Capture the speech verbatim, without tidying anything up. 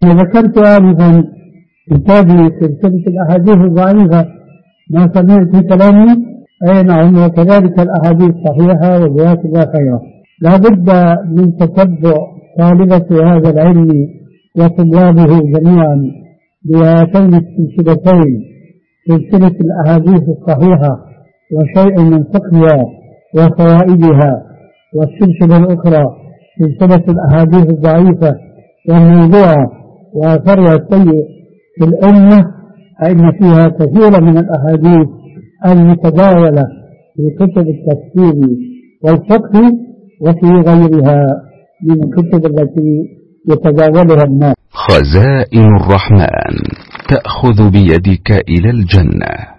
ذكرت آنفا كتابي سلسلة الأحاديث الضعيفة، ما سمعت في كلامي؟ أي نعم، وكذلك الأحاديث الصحيحة والروايات الأخيرة. لا بد من تتبع طالبة هذا العلم وطلابه جميعا بهاتين السلسلتين، سلسلة الأحاديث الصحيحة وشيء من فقهها وفوائدها، والسلسلة الأخرى سلسلة الأحاديث الضعيفة والموضوعة وأثرها السيء في الأمة، فإن فيها كثير من الأحاديث المتداولة في كتب التفسير والفقه وفي غيرها من الكتب التي يتداولها الناس. خزائن الرحمن تأخذ بيدك إلى الجنة.